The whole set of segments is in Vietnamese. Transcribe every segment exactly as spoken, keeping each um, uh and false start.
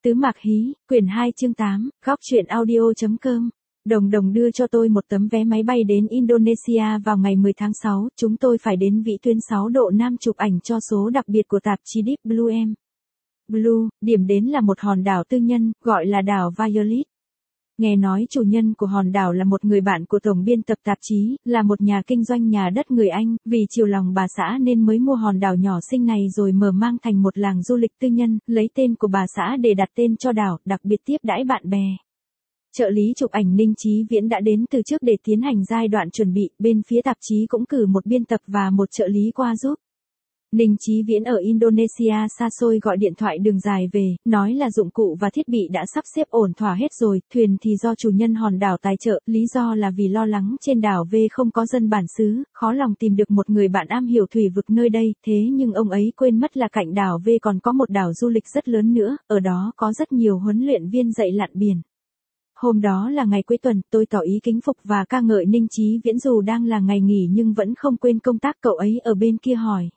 Tứ Mạc Hí, quyển hai chương tám, góc truyện audio.com. Đồng Đồng đưa cho tôi một tấm vé máy bay đến Indonesia vào ngày mười tháng sáu, chúng tôi phải đến vĩ tuyến sáu độ Nam chụp ảnh cho số đặc biệt của tạp chí Deep Blue em. Blue, điểm đến là một hòn đảo tư nhân, gọi là đảo Violet. Nghe nói chủ nhân của hòn đảo là một người bạn của tổng biên tập tạp chí, là một nhà kinh doanh nhà đất người Anh, vì chiều lòng bà xã nên mới mua hòn đảo nhỏ xinh này rồi mở mang thành một làng du lịch tư nhân, lấy tên của bà xã để đặt tên cho đảo, đặc biệt tiếp đãi bạn bè. Trợ lý chụp ảnh Ninh Chí Viễn đã đến từ trước để tiến hành giai đoạn chuẩn bị, bên phía tạp chí cũng cử một biên tập và một trợ lý qua giúp. Ninh Chí Viễn ở Indonesia xa xôi gọi điện thoại đường dài về, nói là dụng cụ và thiết bị đã sắp xếp ổn thỏa hết rồi, thuyền thì do chủ nhân hòn đảo tài trợ, lý do là vì lo lắng trên đảo V không có dân bản xứ, khó lòng tìm được một người bạn am hiểu thủy vực nơi đây, thế nhưng ông ấy quên mất là cạnh đảo V còn có một đảo du lịch rất lớn nữa, ở đó có rất nhiều huấn luyện viên dạy lặn biển. Hôm đó là ngày cuối tuần, tôi tỏ ý kính phục và ca ngợi Ninh Chí Viễn dù đang là ngày nghỉ nhưng vẫn không quên công tác. Cậu ấy ở bên kia hỏi.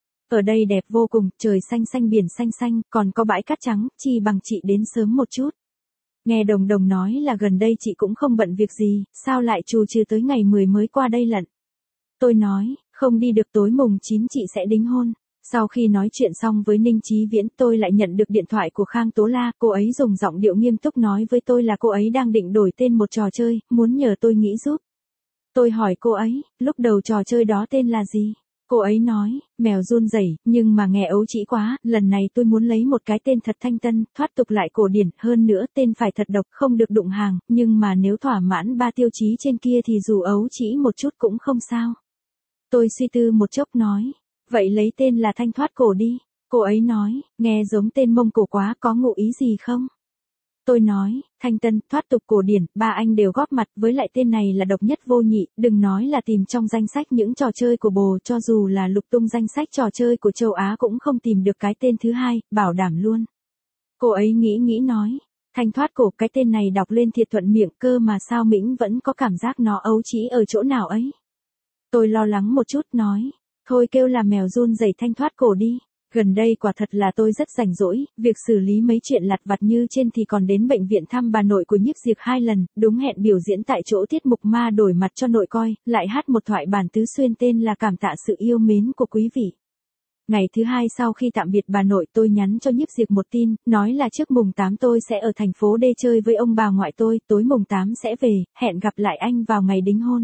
Ở đây đẹp vô cùng, trời xanh xanh biển xanh xanh, còn có bãi cát trắng, chi bằng chị đến sớm một chút. Nghe Đồng Đồng nói là gần đây chị cũng không bận việc gì, sao lại trù trừ tới ngày mười mới qua đây lận. Tôi nói, không đi được, tối mùng chín chị sẽ đính hôn. Sau khi nói chuyện xong với Ninh Chí Viễn, tôi lại nhận được điện thoại của Khang Tố La, cô ấy dùng giọng điệu nghiêm túc nói với tôi là cô ấy đang định đổi tên một trò chơi, muốn nhờ tôi nghĩ giúp. Tôi hỏi cô ấy, lúc đầu trò chơi đó tên là gì? Cô ấy nói, mèo run rẩy, nhưng mà nghe ấu trĩ quá, lần này tôi muốn lấy một cái tên thật thanh tân, thoát tục lại cổ điển, hơn nữa tên phải thật độc, không được đụng hàng, nhưng mà nếu thỏa mãn ba tiêu chí trên kia thì dù ấu trĩ một chút cũng không sao. Tôi suy tư một chốc nói, vậy lấy tên là Thanh Thoát Cổ đi. Cô ấy nói, nghe giống tên Mông Cổ quá, có ngụ ý gì không? Tôi nói, thanh tân, thoát tục, cổ điển, ba anh đều góp mặt, với lại tên này là độc nhất vô nhị, đừng nói là tìm trong danh sách những trò chơi của bồ, cho dù là lục tung danh sách trò chơi của châu Á cũng không tìm được cái tên thứ hai, bảo đảm luôn. Cô ấy nghĩ nghĩ nói, Thanh Thoát Cổ, cái tên này đọc lên thiệt thuận miệng, cơ mà sao Mĩnh vẫn có cảm giác nó ấu trĩ ở chỗ nào ấy. Tôi lo lắng một chút nói, thôi kêu là mèo run rẩy Thanh Thoát Cổ đi. Gần đây quả thật là tôi rất rảnh rỗi, việc xử lý mấy chuyện lặt vặt như trên thì còn đến bệnh viện thăm bà nội của Nhiếp Diệp hai lần, đúng hẹn biểu diễn tại chỗ tiết mục ma đổi mặt cho nội coi, lại hát một thoại bản tứ xuyên tên là Cảm tạ sự yêu mến của quý vị. Ngày thứ hai sau khi tạm biệt bà nội, tôi nhắn cho Nhiếp Diệp một tin, nói là trước mùng tám tôi sẽ ở thành phố D chơi với ông bà ngoại tôi, tối mùng tám sẽ về, hẹn gặp lại anh vào ngày đính hôn.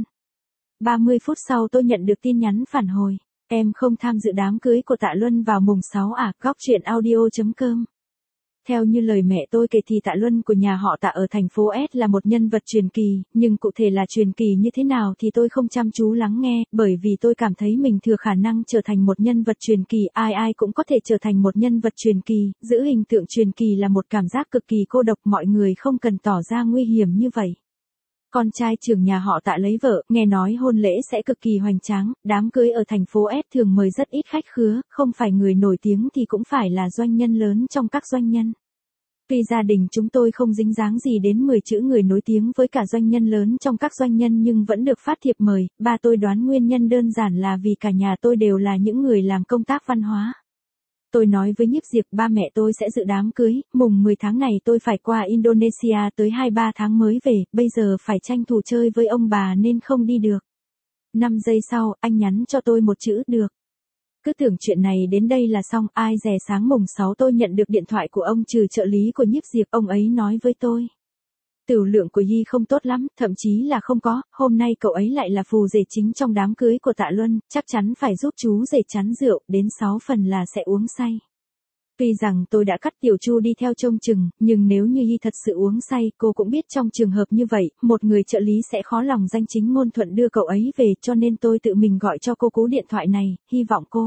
ba mươi phút sau tôi nhận được tin nhắn phản hồi. Em không tham dự đám cưới của Tạ Luân vào mùng sáu à, góc truyện audio.com. Theo như lời mẹ tôi kể thì Tạ Luân của nhà họ Tạ ở thành phố S là một nhân vật truyền kỳ, nhưng cụ thể là truyền kỳ như thế nào thì tôi không chăm chú lắng nghe, bởi vì tôi cảm thấy mình thừa khả năng trở thành một nhân vật truyền kỳ, ai ai cũng có thể trở thành một nhân vật truyền kỳ, giữ hình tượng truyền kỳ là một cảm giác cực kỳ cô độc, mọi người không cần tỏ ra nguy hiểm như vậy. Con trai trưởng nhà họ Tạ lấy vợ, nghe nói hôn lễ sẽ cực kỳ hoành tráng, đám cưới ở thành phố S thường mời rất ít khách khứa, không phải người nổi tiếng thì cũng phải là doanh nhân lớn trong các doanh nhân. Tuy gia đình chúng tôi không dính dáng gì đến mười chữ người nổi tiếng với cả doanh nhân lớn trong các doanh nhân nhưng vẫn được phát thiệp mời, ba tôi đoán nguyên nhân đơn giản là vì cả nhà tôi đều là những người làm công tác văn hóa. Tôi nói với Nhiếp Diệp ba mẹ tôi sẽ dự đám cưới, mùng mười tháng này tôi phải qua Indonesia tới hai ba tháng mới về, bây giờ phải tranh thủ chơi với ông bà nên không đi được. năm giây sau, anh nhắn cho tôi một chữ được. Cứ tưởng chuyện này đến đây là xong, ai dè sáng mùng sáu tôi nhận được điện thoại của ông trừ trợ lý của Nhiếp Diệp, ông ấy nói với tôi. Tửu lượng của Yi không tốt lắm, thậm chí là không có, hôm nay cậu ấy lại là phù rể chính trong đám cưới của Tạ Luân, chắc chắn phải giúp chú rể chắn rượu, đến sáu phần là sẽ uống say. Tuy rằng tôi đã cắt Tiểu Chu đi theo trông chừng, nhưng nếu như Yi thật sự uống say, cô cũng biết trong trường hợp như vậy, một người trợ lý sẽ khó lòng danh chính ngôn thuận đưa cậu ấy về, cho nên tôi tự mình gọi cho cô cú điện thoại này, hy vọng cô.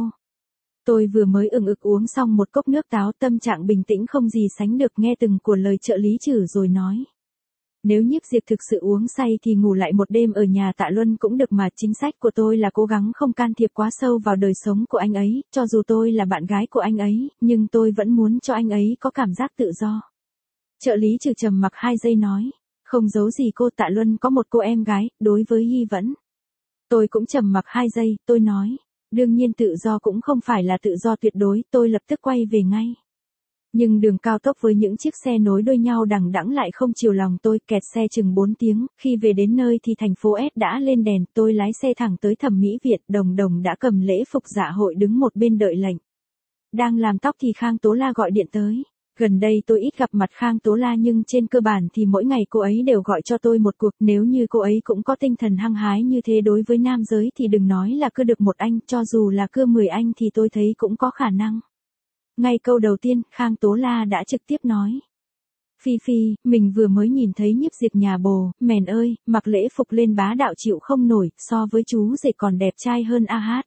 Tôi vừa mới ừng ực uống xong một cốc nước táo, tâm trạng bình tĩnh không gì sánh được, nghe từng của lời trợ lý trừ rồi nói. Nếu Nhiếp Diệp thực sự uống say thì ngủ lại một đêm ở nhà Tạ Luân cũng được mà, chính sách của tôi là cố gắng không can thiệp quá sâu vào đời sống của anh ấy, cho dù tôi là bạn gái của anh ấy, nhưng tôi vẫn muốn cho anh ấy có cảm giác tự do. Trợ lý trừ trầm mặc hai giây nói, không giấu gì cô, Tạ Luân có một cô em gái, đối với Hy vẫn. Tôi cũng trầm mặc hai giây, tôi nói, đương nhiên tự do cũng không phải là tự do tuyệt đối, tôi lập tức quay về ngay. Nhưng đường cao tốc với những chiếc xe nối đuôi nhau đằng đẵng lại không chiều lòng tôi, kẹt xe chừng bốn tiếng, khi về đến nơi thì thành phố S đã lên đèn, tôi lái xe thẳng tới Thẩm Mỹ Viện, Đồng Đồng đã cầm lễ phục dạ hội đứng một bên đợi lệnh. Đang làm tóc thì Khang Tố La gọi điện tới. Gần đây tôi ít gặp mặt Khang Tố La nhưng trên cơ bản thì mỗi ngày cô ấy đều gọi cho tôi một cuộc, nếu như cô ấy cũng có tinh thần hăng hái như thế đối với nam giới thì đừng nói là cưa được một anh, cho dù là cưa mười anh thì tôi thấy cũng có khả năng. Ngay câu đầu tiên, Khang Tố La đã trực tiếp nói. Phi Phi, mình vừa mới nhìn thấy nhiếp diệt nhà bồ, mèn ơi, mặc lễ phục lên bá đạo chịu không nổi, so với chú rể còn đẹp trai hơn a hát.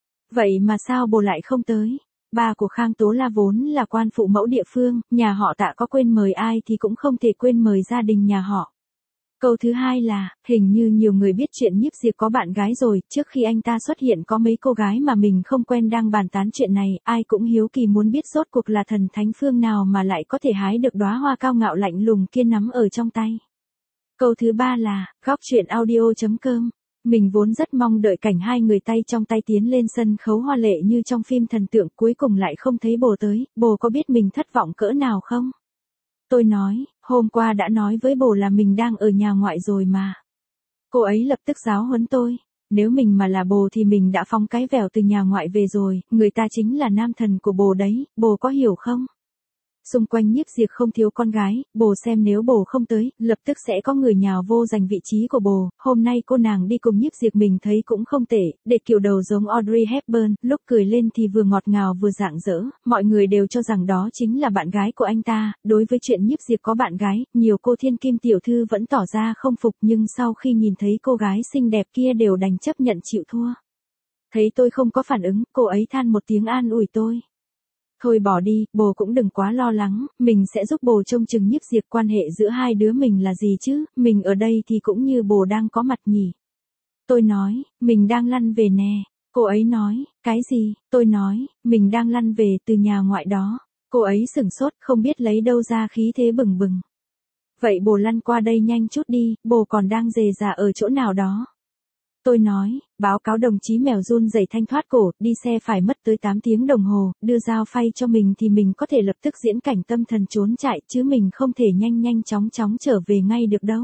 Vậy mà sao bồ lại không tới? Ba của Khang Tố La vốn là quan phụ mẫu địa phương, nhà họ Tạ có quên mời ai thì cũng không thể quên mời gia đình nhà họ. Câu thứ hai là, hình như nhiều người biết chuyện nhiếp diệp có bạn gái rồi, trước khi anh ta xuất hiện có mấy cô gái mà mình không quen đang bàn tán chuyện này, ai cũng hiếu kỳ muốn biết rốt cuộc là thần thánh phương nào mà lại có thể hái được đóa hoa cao ngạo lạnh lùng kia nắm ở trong tay. Câu thứ ba là, góc truyện audio.com. Mình vốn rất mong đợi cảnh hai người tay trong tay tiến lên sân khấu hoa lệ như trong phim thần tượng, cuối cùng lại không thấy bồ tới, bồ có biết mình thất vọng cỡ nào không? Tôi nói, hôm qua đã nói với bồ là mình đang ở nhà ngoại rồi mà. Cô ấy lập tức giáo huấn tôi, nếu mình mà là bồ thì mình đã phóng cái vèo từ nhà ngoại về rồi, người ta chính là nam thần của bồ đấy, bồ có hiểu không? Xung quanh nhiếp diệp không thiếu con gái, bồ xem nếu bồ không tới, lập tức sẽ có người nhào vô giành vị trí của bồ, hôm nay cô nàng đi cùng nhiếp diệp mình thấy cũng không tệ, để kiểu đầu giống Audrey Hepburn, lúc cười lên thì vừa ngọt ngào vừa rạng rỡ, mọi người đều cho rằng đó chính là bạn gái của anh ta, đối với chuyện nhiếp diệp có bạn gái, nhiều cô thiên kim tiểu thư vẫn tỏ ra không phục nhưng sau khi nhìn thấy cô gái xinh đẹp kia đều đành chấp nhận chịu thua. Thấy tôi không có phản ứng, cô ấy than một tiếng an ủi tôi. Thôi bỏ đi, bồ cũng đừng quá lo lắng, mình sẽ giúp bồ trông chừng nhiếp diệp, quan hệ giữa hai đứa mình là gì chứ, mình ở đây thì cũng như bồ đang có mặt nhỉ. Tôi nói, mình đang lăn về nè. Cô ấy nói, cái gì? Tôi nói, mình đang lăn về từ nhà ngoại đó. Cô ấy sửng sốt, không biết lấy đâu ra khí thế bừng bừng. Vậy bồ lăn qua đây nhanh chút đi, bồ còn đang rề rà ở chỗ nào đó. Tôi nói, báo cáo đồng chí mèo run rẩy thanh thoát cổ, đi xe phải mất tới tám tiếng đồng hồ, đưa dao phay cho mình thì mình có thể lập tức diễn cảnh tâm thần trốn chạy, chứ mình không thể nhanh nhanh chóng chóng trở về ngay được đâu.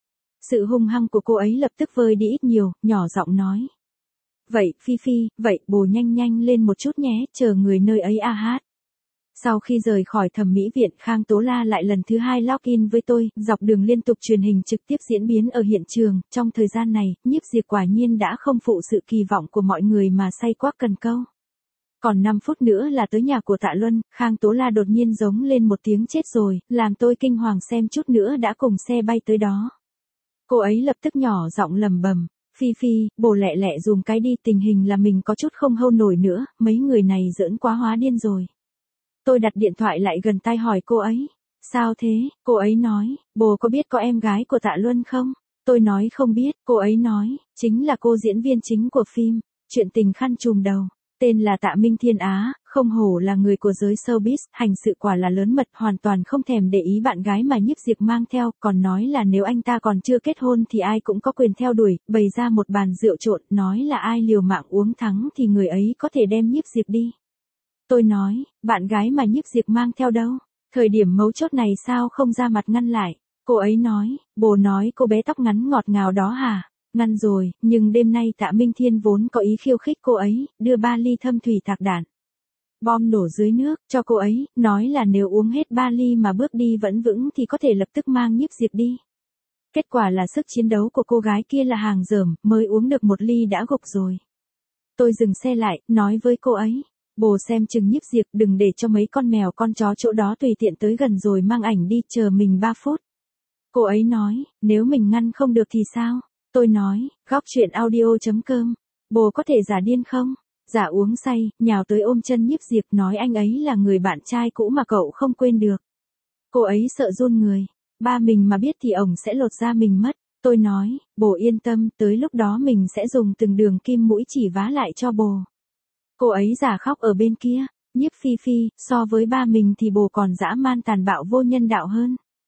Sự hung hăng của cô ấy lập tức vơi đi ít nhiều, nhỏ giọng nói. Vậy, Phi Phi, vậy bồ nhanh nhanh lên một chút nhé, chờ người nơi ấy a hát. Sau khi rời khỏi Thẩm Mỹ Viện, Khang Tố La lại lần thứ hai login với tôi, dọc đường liên tục truyền hình trực tiếp diễn biến ở hiện trường, trong thời gian này, nhiếp diệp quả nhiên đã không phụ sự kỳ vọng của mọi người mà say quắc cần câu. Còn năm phút nữa là tới nhà của Tạ Luân, Khang Tố La đột nhiên giống lên một tiếng chết rồi, làm tôi kinh hoàng xem chút nữa đã cùng xe bay tới đó. Cô ấy lập tức nhỏ giọng lầm bầm. Phi Phi, bồ lẹ lẹ dùm cái đi, tình hình là mình có chút không hâu nổi nữa, mấy người này giỡn quá hóa điên rồi. Tôi đặt điện thoại lại gần tai hỏi cô ấy. Sao thế? Cô ấy nói, bồ có biết có em gái của Tạ Luân không? Tôi nói không biết, cô ấy nói, chính là cô diễn viên chính của phim, chuyện tình khăn trùm đầu. Tên là Tạ Minh Thiên Á, không hổ là người của giới showbiz, hành sự quả là lớn mật, hoàn toàn không thèm để ý bạn gái mà nhiếp diệp mang theo, còn nói là nếu anh ta còn chưa kết hôn thì ai cũng có quyền theo đuổi, bày ra một bàn rượu trộn, nói là ai liều mạng uống thắng thì người ấy có thể đem nhiếp diệp đi. Tôi nói, bạn gái mà nhiếp diệp mang theo đâu? Thời điểm mấu chốt này sao không ra mặt ngăn lại? Cô ấy nói, bồ nói cô bé tóc ngắn ngọt ngào đó hả? Ngăn rồi, nhưng đêm nay Tạ Minh Thiên vốn có ý khiêu khích cô ấy, đưa ba ly thâm thủy tạc đạn. Bom nổ dưới nước, cho cô ấy, nói là nếu uống hết ba ly mà bước đi vẫn vững thì có thể lập tức mang nhiếp diệp đi. Kết quả là sức chiến đấu của cô gái kia là hàng dởm, mới uống được một ly đã gục rồi. Tôi dừng xe lại, nói với cô ấy. Bồ xem chừng nhiếp diệp, đừng để cho mấy con mèo con chó chỗ đó tùy tiện tới gần rồi mang ảnh đi, chờ mình ba phút. Cô ấy nói, nếu mình ngăn không được thì sao? Tôi nói, góc truyện audio.com, bồ có thể giả điên không? Giả uống say, nhào tới ôm chân nhiếp diệp nói anh ấy là người bạn trai cũ mà cậu không quên được. Cô ấy sợ run người, ba mình mà biết thì ổng sẽ lột da mình mất. Tôi nói, bồ yên tâm, tới lúc đó mình sẽ dùng từng đường kim mũi chỉ vá lại cho bồ. Cô ấy giả khóc ở bên kia, nhiếp Phi Phi, so với ba mình thì bồ còn dã man tàn bạo vô nhân đạo hơn.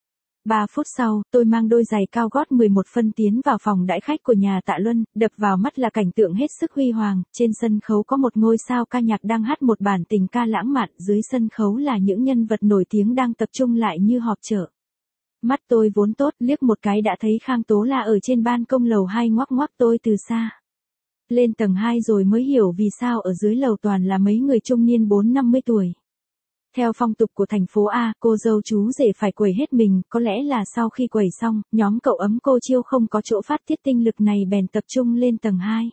Ba phút sau, tôi mang đôi giày cao gót mười một phân tiến vào phòng đãi khách của nhà Tạ Luân, đập vào mắt là cảnh tượng hết sức huy hoàng, trên sân khấu có một ngôi sao ca nhạc đang hát một bản tình ca lãng mạn, dưới sân khấu là những nhân vật nổi tiếng đang tập trung lại như họp chợ. Mắt tôi vốn tốt, liếc một cái đã thấy Khang Tố La ở trên ban công lầu hai ngoắc ngoắc tôi từ xa. Lên tầng hai rồi mới hiểu vì sao ở dưới lầu toàn là mấy người trung niên bốn năm mươi tuổi. Theo phong tục của thành phố A, cô dâu chú rể phải quẩy hết mình, có lẽ là sau khi quẩy xong, nhóm cậu ấm cô Chiêu không có chỗ phát tiết tinh lực này bèn tập trung lên tầng hai.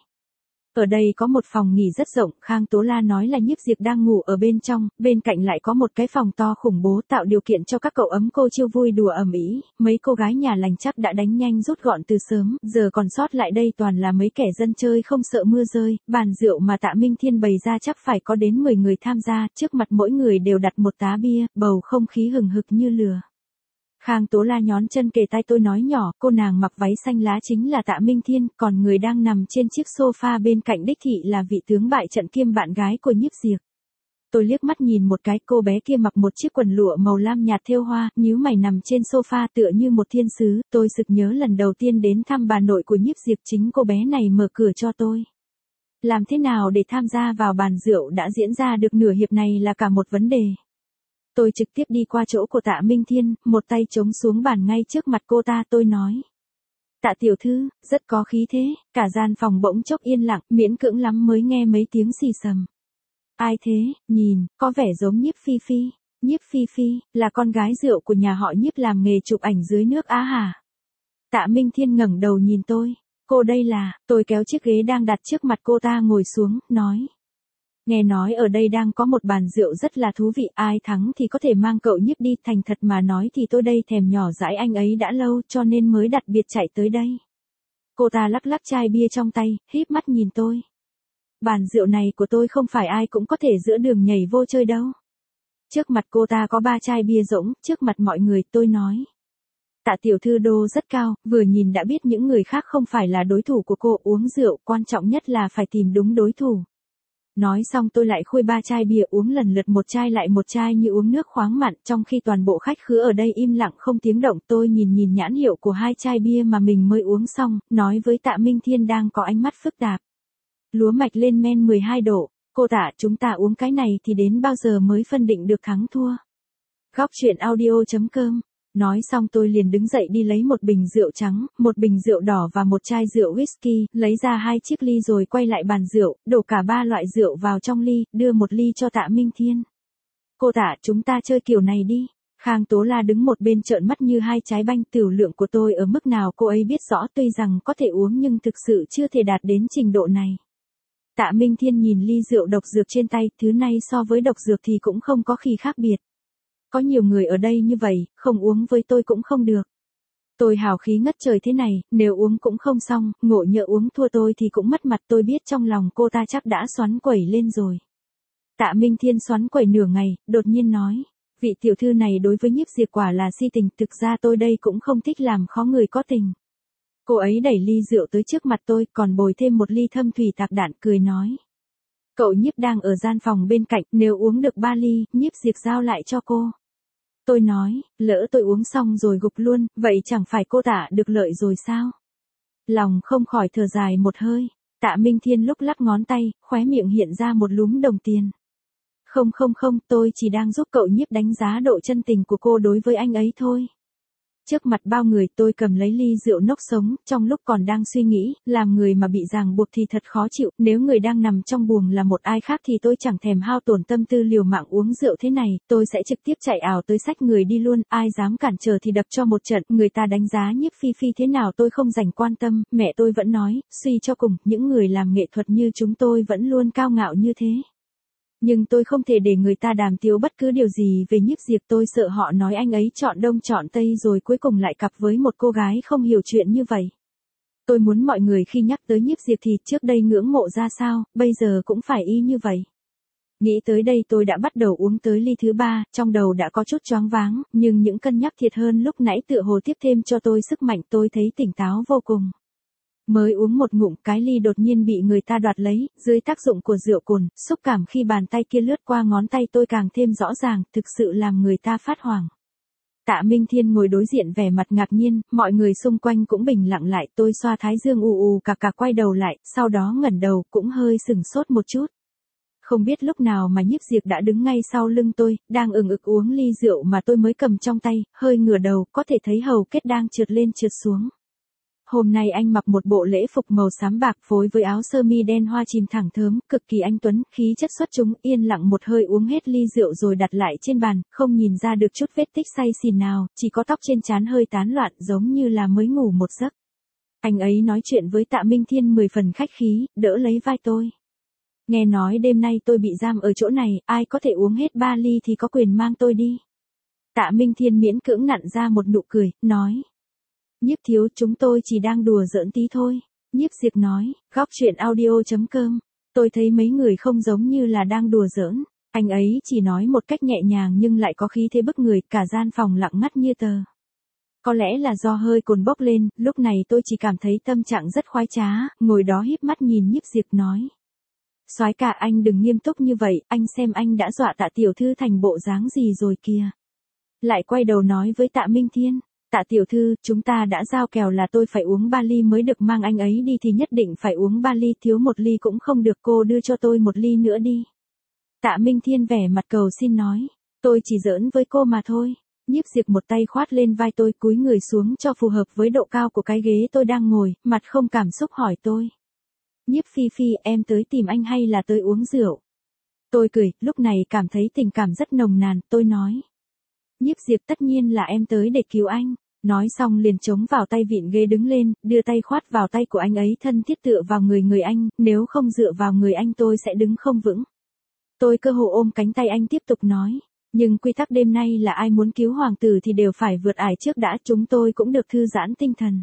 Ở đây có một phòng nghỉ rất rộng, Khang Tố La nói là Nhiếp Diệp đang ngủ ở bên trong, bên cạnh lại có một cái phòng to khủng bố tạo điều kiện cho các cậu ấm cô Chiêu vui đùa ầm ĩ. Mấy cô gái nhà lành chắc đã đánh nhanh rút gọn từ sớm, giờ còn sót lại đây toàn là mấy kẻ dân chơi không sợ mưa rơi, bàn rượu mà Tạ Minh Thiên bày ra chắc phải có đến mười người tham gia, trước mặt mỗi người đều đặt một tá bia, bầu không khí hừng hực như lửa. Khang Tố La nhón chân kề tai tôi nói nhỏ, cô nàng mặc váy xanh lá chính là Tạ Minh Thiên, còn người đang nằm trên chiếc sofa bên cạnh đích thị là vị tướng bại trận kiêm bạn gái của Nhiếp Diệp. Tôi liếc mắt nhìn một cái, cô bé kia mặc một chiếc quần lụa màu lam nhạt thêu hoa, nhíu mày nằm trên sofa tựa như một thiên sứ, tôi sực nhớ lần đầu tiên đến thăm bà nội của Nhiếp Diệp chính cô bé này mở cửa cho tôi. Làm thế nào để tham gia vào bàn rượu đã diễn ra được nửa hiệp này là cả một vấn đề. Tôi trực tiếp đi qua chỗ của Tạ Minh Thiên, một tay chống xuống bàn ngay trước mặt cô ta, tôi nói. Tạ tiểu thư, rất có khí thế, cả gian phòng bỗng chốc yên lặng, miễn cưỡng lắm mới nghe mấy tiếng xì xầm. Ai thế, nhìn, có vẻ giống Nhiếp Phi Phi. Nhiếp Phi Phi, là con gái rượu của nhà họ Nhiếp làm nghề chụp ảnh dưới nước á hả? Tạ Minh Thiên ngẩng đầu nhìn tôi. Cô đây là, tôi kéo chiếc ghế đang đặt trước mặt cô ta ngồi xuống, nói. Nghe nói ở đây đang có một bàn rượu rất là thú vị, ai thắng thì có thể mang cậu Nhiếp đi, thành thật mà nói thì tôi đây thèm nhỏ dãi anh ấy đã lâu cho nên mới đặc biệt chạy tới đây. Cô ta lắc lắc chai bia trong tay, híp mắt nhìn tôi. Bàn rượu này của tôi không phải ai cũng có thể giữa đường nhảy vô chơi đâu. Trước mặt cô ta có ba chai bia rỗng, trước mặt mọi người tôi nói. Tạ tiểu thư đô rất cao, vừa nhìn đã biết những người khác không phải là đối thủ của cô, uống rượu, quan trọng nhất là phải tìm đúng đối thủ. Nói xong tôi lại khui ba chai bia uống lần lượt một chai lại một chai như uống nước khoáng mặn, trong khi toàn bộ khách khứa ở đây im lặng không tiếng động. Tôi nhìn nhìn nhãn hiệu của hai chai bia mà mình mới uống xong, nói với Tạ Minh Thiên đang có ánh mắt phức tạp. Lúa mạch lên men mười hai độ, cô Tạ chúng ta uống cái này thì đến bao giờ mới phân định được thắng thua. Góc truyện audio chấm com. Nói xong tôi liền đứng dậy đi lấy một bình rượu trắng, một bình rượu đỏ và một chai rượu whisky, lấy ra hai chiếc ly rồi quay lại bàn rượu, đổ cả ba loại rượu vào trong ly, đưa một ly cho Tạ Minh Thiên. Cô Tạ chúng ta chơi kiểu này đi. Khang Tố La đứng một bên trợn mắt như hai trái banh, tiểu lượng của tôi ở mức nào cô ấy biết rõ, tuy rằng có thể uống nhưng thực sự chưa thể đạt đến trình độ này. Tạ Minh Thiên nhìn ly rượu độc dược trên tay, thứ này so với độc dược thì cũng không có gì khác biệt. Có nhiều người ở đây như vậy, không uống với tôi cũng không được. Tôi hào khí ngất trời thế này, nếu uống cũng không xong, ngộ nhỡ uống thua tôi thì cũng mất mặt. Tôi biết trong lòng cô ta chắc đã xoắn quẩy lên rồi. Tạ Minh Thiên xoắn quẩy nửa ngày, đột nhiên nói. Vị tiểu thư này đối với Nhiếp Diệp quả là si tình, thực ra tôi đây cũng không thích làm khó người có tình. Cô ấy đẩy ly rượu tới trước mặt tôi, còn bồi thêm một ly thâm thủy tạc đạn, cười nói. Cậu Nhiếp đang ở gian phòng bên cạnh, nếu uống được ba ly, Nhiếp Diệp giao lại cho cô. Tôi nói, lỡ tôi uống xong rồi gục luôn, vậy chẳng phải cô Tạ được lợi rồi sao? Lòng không khỏi thở dài một hơi. Tạ Minh Thiên lúc lắc ngón tay, khóe miệng hiện ra một lúm đồng tiền. Không không không, tôi chỉ đang giúp cậu Nhiếp đánh giá độ chân tình của cô đối với anh ấy thôi. Trước mặt bao người tôi cầm lấy ly rượu nốc sống, trong lúc còn đang suy nghĩ, làm người mà bị ràng buộc thì thật khó chịu, nếu người đang nằm trong buồng là một ai khác thì tôi chẳng thèm hao tổn tâm tư liều mạng uống rượu thế này, tôi sẽ trực tiếp chạy ảo tới xách người đi luôn, ai dám cản trở thì đập cho một trận, người ta đánh giá Nhiếp Phi Phi thế nào tôi không dành quan tâm, mẹ tôi vẫn nói, suy cho cùng, những người làm nghệ thuật như chúng tôi vẫn luôn cao ngạo như thế. Nhưng tôi không thể để người ta đàm tiếu bất cứ điều gì về Nhiếp Diệp, tôi sợ họ nói anh ấy chọn đông chọn tây rồi cuối cùng lại cặp với một cô gái không hiểu chuyện như vậy. Tôi muốn mọi người khi nhắc tới Nhiếp Diệp thì trước đây ngưỡng mộ ra sao, bây giờ cũng phải y như vậy. Nghĩ tới đây tôi đã bắt đầu uống tới ly thứ ba, trong đầu đã có chút choáng váng, nhưng những cân nhắc thiệt hơn lúc nãy tựa hồ tiếp thêm cho tôi sức mạnh, tôi thấy tỉnh táo vô cùng. Mới uống một ngụm, cái ly đột nhiên bị người ta đoạt lấy, dưới tác dụng của rượu cồn, xúc cảm khi bàn tay kia lướt qua ngón tay tôi càng thêm rõ ràng, thực sự làm người ta phát hoảng. Tạ Minh Thiên ngồi đối diện vẻ mặt ngạc nhiên, mọi người xung quanh cũng bình lặng lại, tôi xoa thái dương ù ù cà cà quay đầu lại, sau đó ngẩng đầu cũng hơi sừng sốt một chút. Không biết lúc nào mà Nhiếp Diệp đã đứng ngay sau lưng tôi, đang ừng ực uống ly rượu mà tôi mới cầm trong tay, hơi ngửa đầu, có thể thấy hầu kết đang trượt lên trượt xuống. Hôm nay anh mặc một bộ lễ phục màu xám bạc phối với áo sơ mi đen hoa chìm thẳng thớm, cực kỳ anh tuấn, khí chất xuất chúng, yên lặng một hơi uống hết ly rượu rồi đặt lại trên bàn, không nhìn ra được chút vết tích say xỉn nào, chỉ có tóc trên trán hơi tán loạn giống như là mới ngủ một giấc. Anh ấy nói chuyện với Tạ Minh Thiên mười phần khách khí, đỡ lấy vai tôi. Nghe nói đêm nay tôi bị giam ở chỗ này, ai có thể uống hết ba ly thì có quyền mang tôi đi. Tạ Minh Thiên miễn cưỡng nặn ra một nụ cười, nói. Nhiếp thiếu, chúng tôi chỉ đang đùa giỡn tí thôi. Nhiếp Diệp nói, góc chuyện audio chấm com. Tôi thấy mấy người không giống như là đang đùa giỡn. Anh ấy chỉ nói một cách nhẹ nhàng nhưng lại có khí thế bức người, cả gian phòng lặng ngắt như tờ. Có lẽ là do hơi cồn bốc lên, lúc này tôi chỉ cảm thấy tâm trạng rất khoái trá, ngồi đó híp mắt nhìn Nhiếp Diệp nói. Soái ca, anh đừng nghiêm túc như vậy, anh xem anh đã dọa Tạ tiểu thư thành bộ dáng gì rồi kìa. Lại quay đầu nói với Tạ Minh Thiên. Tạ tiểu thư, chúng ta đã giao kèo là tôi phải uống ba ly mới được mang anh ấy đi thì nhất định phải uống ba ly, thiếu một ly cũng không được, cô đưa cho tôi một ly nữa đi. Tạ Minh Thiên vẻ mặt cầu xin nói, tôi chỉ giỡn với cô mà thôi. Nhiếp Diệp một tay khoát lên vai tôi, cúi người xuống cho phù hợp với độ cao của cái ghế tôi đang ngồi, mặt không cảm xúc hỏi tôi. Nhiếp Phi Phi, em tới tìm anh hay là tới uống rượu? Tôi cười, lúc này cảm thấy tình cảm rất nồng nàn, tôi nói. Nhiếp Diệp, tất nhiên là em tới để cứu anh. Nói xong liền chống vào tay vịn ghế đứng lên, đưa tay khoát vào tay của anh ấy, thân thiết tựa vào người người anh, nếu không dựa vào người anh tôi sẽ đứng không vững. Tôi cơ hồ ôm cánh tay anh tiếp tục nói, nhưng quy tắc đêm nay là ai muốn cứu hoàng tử thì đều phải vượt ải trước đã, chúng tôi cũng được thư giãn tinh thần.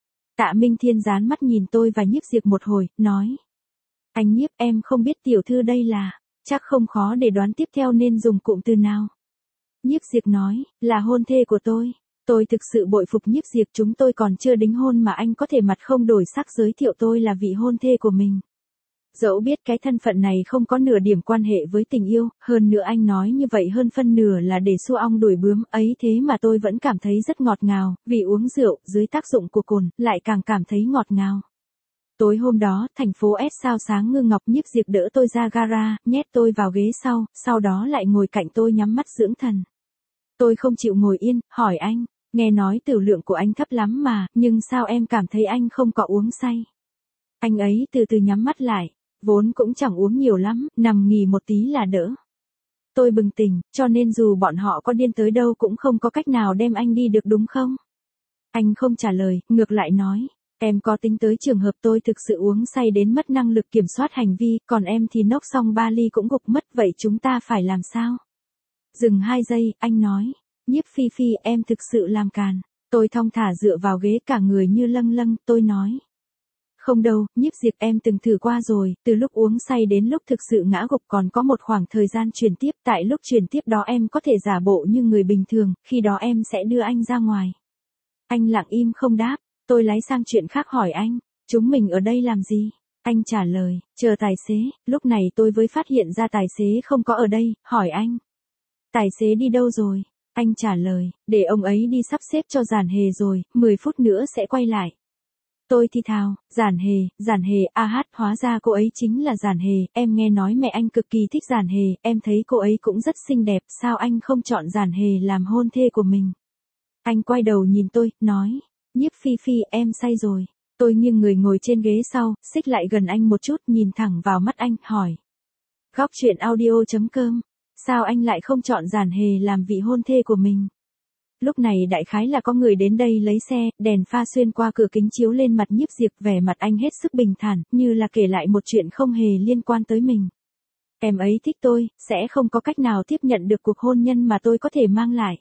Tạ Minh Thiên dán mắt nhìn tôi và Nhiếp Diệp một hồi, nói. Anh Nhiếp, em không biết tiểu thư đây là, chắc không khó để đoán tiếp theo nên dùng cụm từ nào. Nhiếp Diệp nói, là hôn thê của tôi. Tôi thực sự bội phục Nhiếp Diệp, chúng tôi còn chưa đính hôn mà anh có thể mặt không đổi sắc giới thiệu tôi là vị hôn thê của mình. Dẫu biết cái thân phận này không có nửa điểm quan hệ với tình yêu, hơn nữa anh nói như vậy hơn phân nửa là để xua ong đuổi bướm, ấy thế mà tôi vẫn cảm thấy rất ngọt ngào, vì uống rượu, dưới tác dụng của cồn, lại càng cảm thấy ngọt ngào. Tối hôm đó, thành phố S sao sáng ngư ngọc, Nhiếp Diệp đỡ tôi ra gara, nhét tôi vào ghế sau, sau đó lại ngồi cạnh tôi nhắm mắt dưỡng thần. Tôi không chịu ngồi yên, hỏi anh, nghe nói tiểu lượng của anh thấp lắm mà, nhưng sao em cảm thấy anh không có uống say? Anh ấy từ từ nhắm mắt lại, vốn cũng chẳng uống nhiều lắm, nằm nghỉ một tí là đỡ. Tôi bừng tỉnh, cho nên dù bọn họ có điên tới đâu cũng không có cách nào đem anh đi được đúng không? Anh không trả lời, ngược lại nói, em có tính tới trường hợp tôi thực sự uống say đến mất năng lực kiểm soát hành vi, còn em thì nốc xong ba ly cũng gục mất, vậy chúng ta phải làm sao? Dừng hai giây, anh nói, Nhiếp Phi Phi, em thực sự làm càn. Tôi thong thả dựa vào ghế cả người như lâng lâng, tôi nói. Không đâu, Nhiếp Diệp, em từng thử qua rồi, từ lúc uống say đến lúc thực sự ngã gục còn có một khoảng thời gian chuyển tiếp, tại lúc chuyển tiếp đó em có thể giả bộ như người bình thường, khi đó em sẽ đưa anh ra ngoài. Anh lặng im không đáp, tôi lái sang chuyện khác hỏi anh, chúng mình ở đây làm gì? Anh trả lời, chờ tài xế, lúc này tôi mới phát hiện ra tài xế không có ở đây, hỏi anh. Tài xế đi đâu rồi? Anh trả lời, để ông ấy đi sắp xếp cho Giản Hề rồi, mười phút nữa sẽ quay lại. Tôi thì thào, Giản Hề, Giản Hề, a hát, hóa ra cô ấy chính là Giản Hề, em nghe nói mẹ anh cực kỳ thích Giản Hề, em thấy cô ấy cũng rất xinh đẹp, sao anh không chọn Giản Hề làm hôn thê của mình? Anh quay đầu nhìn tôi, nói, Nhiếp Phi Phi, em say rồi. Tôi nghiêng người ngồi trên ghế sau, xích lại gần anh một chút, nhìn thẳng vào mắt anh, hỏi. Góc chuyện audio chấm com. Sao anh lại không chọn Giản Hề làm vị hôn thê của mình? Lúc này đại khái là có người đến đây lấy xe, đèn pha xuyên qua cửa kính chiếu lên mặt Nhiếp Diệp, vẻ mặt anh hết sức bình thản, như là kể lại một chuyện không hề liên quan tới mình. Em ấy thích tôi, sẽ không có cách nào tiếp nhận được cuộc hôn nhân mà tôi có thể mang lại.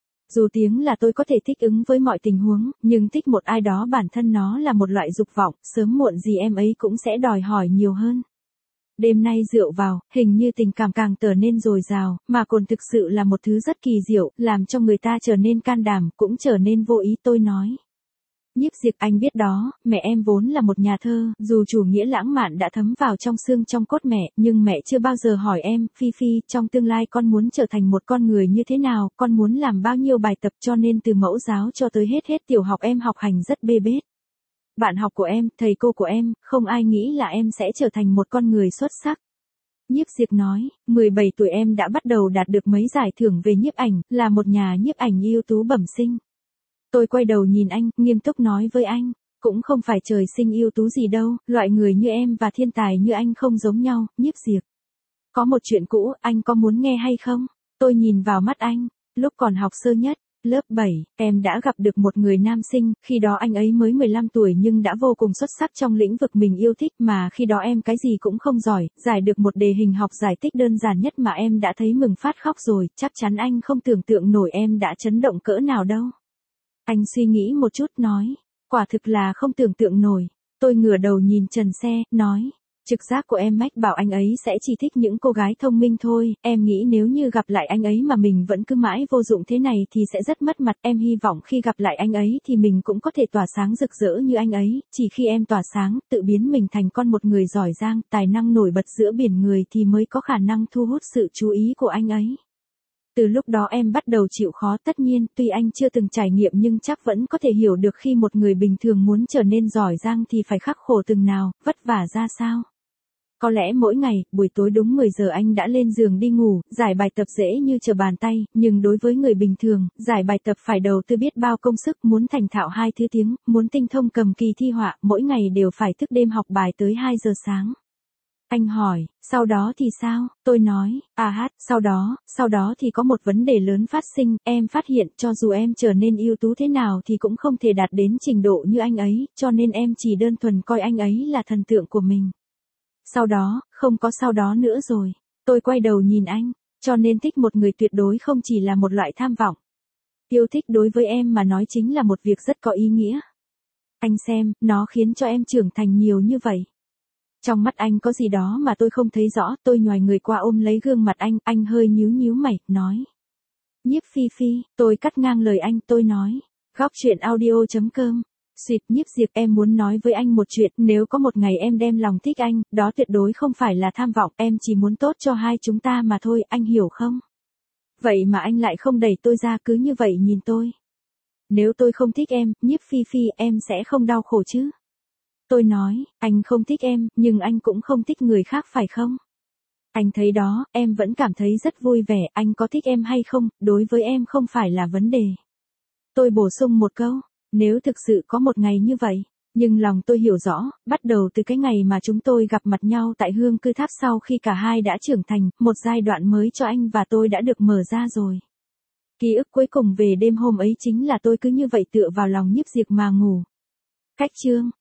Dù tiếng là tôi có thể thích ứng với mọi tình huống, nhưng thích một ai đó bản thân nó là một loại dục vọng, sớm muộn gì em ấy cũng sẽ đòi hỏi nhiều hơn. Đêm nay rượu vào, hình như tình cảm càng trở nên dồi dào, mà cồn thực sự là một thứ rất kỳ diệu, làm cho người ta trở nên can đảm, cũng trở nên vô ý, tôi nói. Nhiếp Diệp, anh biết đó, mẹ em vốn là một nhà thơ, dù chủ nghĩa lãng mạn đã thấm vào trong xương trong cốt mẹ, nhưng mẹ chưa bao giờ hỏi em, Phi Phi, trong tương lai con muốn trở thành một con người như thế nào, con muốn làm bao nhiêu bài tập, cho nên từ mẫu giáo cho tới hết hết tiểu học em học hành rất bê bết. Bạn học của em, thầy cô của em, không ai nghĩ là em sẽ trở thành một con người xuất sắc. Nhiếp Diệp nói, mười bảy tuổi em đã bắt đầu đạt được mấy giải thưởng về nhiếp ảnh, là một nhà nhiếp ảnh ưu tú bẩm sinh. Tôi quay đầu nhìn anh, nghiêm túc nói với anh, cũng không phải trời sinh ưu tú gì đâu, loại người như em và thiên tài như anh không giống nhau, Nhiếp Diệp. Có một chuyện cũ, anh có muốn nghe hay không? Tôi nhìn vào mắt anh, lúc còn học sơ nhất, lớp bảy, em đã gặp được một người nam sinh, khi đó anh ấy mới mười lăm tuổi nhưng đã vô cùng xuất sắc trong lĩnh vực mình yêu thích mà khi đó em cái gì cũng không giỏi, giải được một đề hình học giải tích đơn giản nhất mà em đã thấy mừng phát khóc rồi, chắc chắn anh không tưởng tượng nổi em đã chấn động cỡ nào đâu. Anh suy nghĩ một chút nói, quả thực là không tưởng tượng nổi. Tôi ngửa đầu nhìn trần xe, nói, trực giác của em mách bảo anh ấy sẽ chỉ thích những cô gái thông minh thôi, em nghĩ nếu như gặp lại anh ấy mà mình vẫn cứ mãi vô dụng thế này thì sẽ rất mất mặt, em hy vọng khi gặp lại anh ấy thì mình cũng có thể tỏa sáng rực rỡ như anh ấy, chỉ khi em tỏa sáng, tự biến mình thành con một người giỏi giang, tài năng nổi bật giữa biển người thì mới có khả năng thu hút sự chú ý của anh ấy. Từ lúc đó em bắt đầu chịu khó, tất nhiên, tuy anh chưa từng trải nghiệm nhưng chắc vẫn có thể hiểu được khi một người bình thường muốn trở nên giỏi giang thì phải khắc khổ từng nào, vất vả ra sao. Có lẽ mỗi ngày, buổi tối đúng mười giờ anh đã lên giường đi ngủ, giải bài tập dễ như trở bàn tay, nhưng đối với người bình thường, giải bài tập phải đầu tư biết bao công sức, muốn thành thạo hai thứ tiếng, muốn tinh thông cầm kỳ thi họa, mỗi ngày đều phải thức đêm học bài tới hai giờ sáng. Anh hỏi, sau đó thì sao? Tôi nói, à hát, sau đó, sau đó thì có một vấn đề lớn phát sinh, em phát hiện cho dù em trở nên ưu tú thế nào thì cũng không thể đạt đến trình độ như anh ấy, cho nên em chỉ đơn thuần coi anh ấy là thần tượng của mình. Sau đó, không có sau đó nữa rồi. Tôi quay đầu nhìn anh, cho nên thích một người tuyệt đối không chỉ là một loại tham vọng. Yêu thích đối với em mà nói chính là một việc rất có ý nghĩa. Anh xem, nó khiến cho em trưởng thành nhiều như vậy. Trong mắt anh có gì đó mà tôi không thấy rõ, tôi nhoài người qua ôm lấy gương mặt anh, anh hơi nhíu nhíu mày, nói. Nhiếp Phi Phi, tôi cắt ngang lời anh, tôi nói. Góc chuyện audio chấm com. Xuyệt, Nhiếp Diệp, em muốn nói với anh một chuyện, nếu có một ngày em đem lòng thích anh, đó tuyệt đối không phải là tham vọng, em chỉ muốn tốt cho hai chúng ta mà thôi, anh hiểu không? Vậy mà anh lại không đẩy tôi ra, cứ như vậy nhìn tôi. Nếu tôi không thích em, Nhiếp Phi Phi, em sẽ không đau khổ chứ? Tôi nói, anh không thích em, nhưng anh cũng không thích người khác phải không? Anh thấy đó, em vẫn cảm thấy rất vui vẻ, anh có thích em hay không, đối với em không phải là vấn đề. Tôi bổ sung một câu, nếu thực sự có một ngày như vậy, nhưng lòng tôi hiểu rõ, bắt đầu từ cái ngày mà chúng tôi gặp mặt nhau tại Hương Cư Tháp sau khi cả hai đã trưởng thành, một giai đoạn mới cho anh và tôi đã được mở ra rồi. Ký ức cuối cùng về đêm hôm ấy chính là tôi cứ như vậy tựa vào lòng Nhiếp Diệp mà ngủ. Cách chương